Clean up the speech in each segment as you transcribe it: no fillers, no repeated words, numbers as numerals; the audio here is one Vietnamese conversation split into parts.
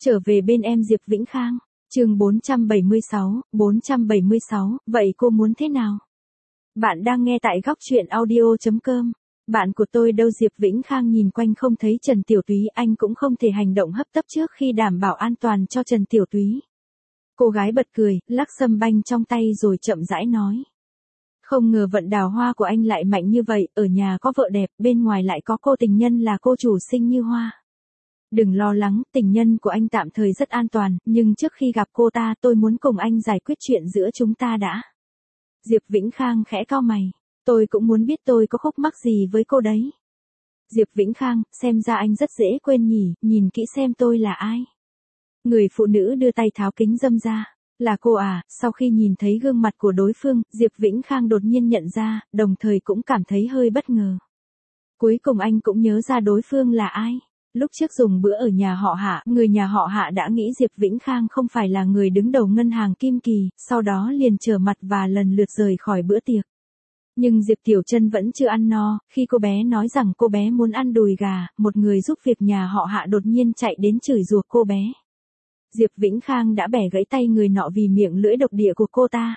Trở về bên em Diệp Vĩnh Khang, chương 476, vậy cô muốn thế nào? Bạn đang nghe tại góc truyện audio.com. Bạn của tôi đâu? Diệp Vĩnh Khang nhìn quanh không thấy Trần Tiểu Túy, anh cũng không thể hành động hấp tấp trước khi đảm bảo an toàn cho Trần Tiểu Túy. Cô gái bật cười, lắc sâm banh trong tay rồi chậm rãi nói. Không ngờ vận đào hoa của anh lại mạnh như vậy, ở nhà có vợ đẹp, bên ngoài lại có cô tình nhân là cô chủ xinh như hoa. Đừng lo lắng, tình nhân của anh tạm thời rất an toàn, nhưng trước khi gặp cô ta tôi muốn cùng anh giải quyết chuyện giữa chúng ta đã. Diệp Vĩnh Khang khẽ cau mày. Tôi cũng muốn biết tôi có khúc mắc gì với cô đấy. Diệp Vĩnh Khang, xem ra anh rất dễ quên nhỉ, nhìn kỹ xem tôi là ai. Người phụ nữ đưa tay tháo kính râm ra. Là cô à? Sau khi nhìn thấy gương mặt của đối phương, Diệp Vĩnh Khang đột nhiên nhận ra, đồng thời cũng cảm thấy hơi bất ngờ. Cuối cùng anh cũng nhớ ra đối phương là ai. Lúc trước dùng bữa ở nhà họ Hạ, người nhà họ Hạ đã nghĩ Diệp Vĩnh Khang không phải là người đứng đầu ngân hàng Kim Kỳ, sau đó liền trở mặt và lần lượt rời khỏi bữa tiệc. Nhưng Diệp Tiểu Trân vẫn chưa ăn no, khi cô bé nói rằng cô bé muốn ăn đùi gà, một người giúp việc nhà họ Hạ đột nhiên chạy đến chửi rủa cô bé. Diệp Vĩnh Khang đã bẻ gãy tay người nọ vì miệng lưỡi độc địa của cô ta.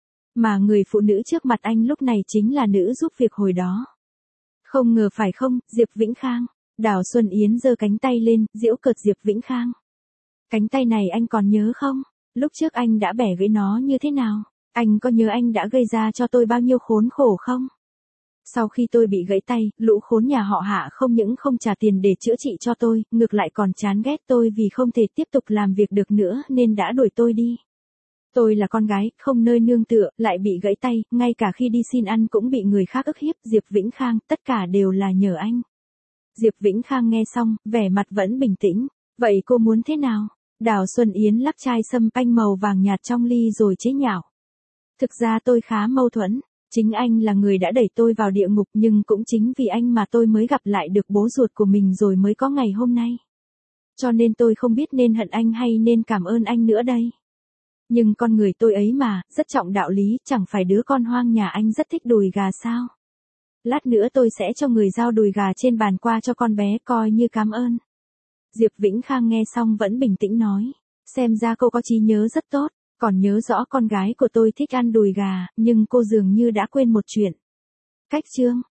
Mà người phụ nữ trước mặt anh lúc này chính là nữ giúp việc hồi đó. Không ngờ phải không, Diệp Vĩnh Khang? Đào Xuân Yến giơ cánh tay lên, giễu cợt Diệp Vĩnh Khang. Cánh tay này anh còn nhớ không? Lúc trước anh đã bẻ gãy nó như thế nào? Anh có nhớ anh đã gây ra cho tôi bao nhiêu khốn khổ không? Sau khi tôi bị gãy tay, lũ khốn nhà họ Hạ không những không trả tiền để chữa trị cho tôi, ngược lại còn chán ghét tôi vì không thể tiếp tục làm việc được nữa nên đã đuổi tôi đi. Tôi là con gái, không nơi nương tựa, lại bị gãy tay, ngay cả khi đi xin ăn cũng bị người khác ức hiếp. Diệp Vĩnh Khang, tất cả đều là nhờ anh. Diệp Vĩnh Khang nghe xong, vẻ mặt vẫn bình tĩnh. Vậy cô muốn thế nào? Đào Xuân Yến lắc chai sâm panh màu vàng nhạt trong ly rồi chế nhạo. Thực ra tôi khá mâu thuẫn. Chính anh là người đã đẩy tôi vào địa ngục, nhưng cũng chính vì anh mà tôi mới gặp lại được bố ruột của mình rồi mới có ngày hôm nay. Cho nên tôi không biết nên hận anh hay nên cảm ơn anh nữa đây. Nhưng con người tôi ấy mà, rất trọng đạo lý, chẳng phải đứa con hoang nhà anh rất thích đùi gà sao? Lát nữa tôi sẽ cho người giao đùi gà trên bàn qua cho con bé coi như cảm ơn. Diệp Vĩnh Khang nghe xong vẫn bình tĩnh nói. Xem ra cô có trí nhớ rất tốt, còn nhớ rõ con gái của tôi thích ăn đùi gà, nhưng cô dường như đã quên một chuyện. Cách chương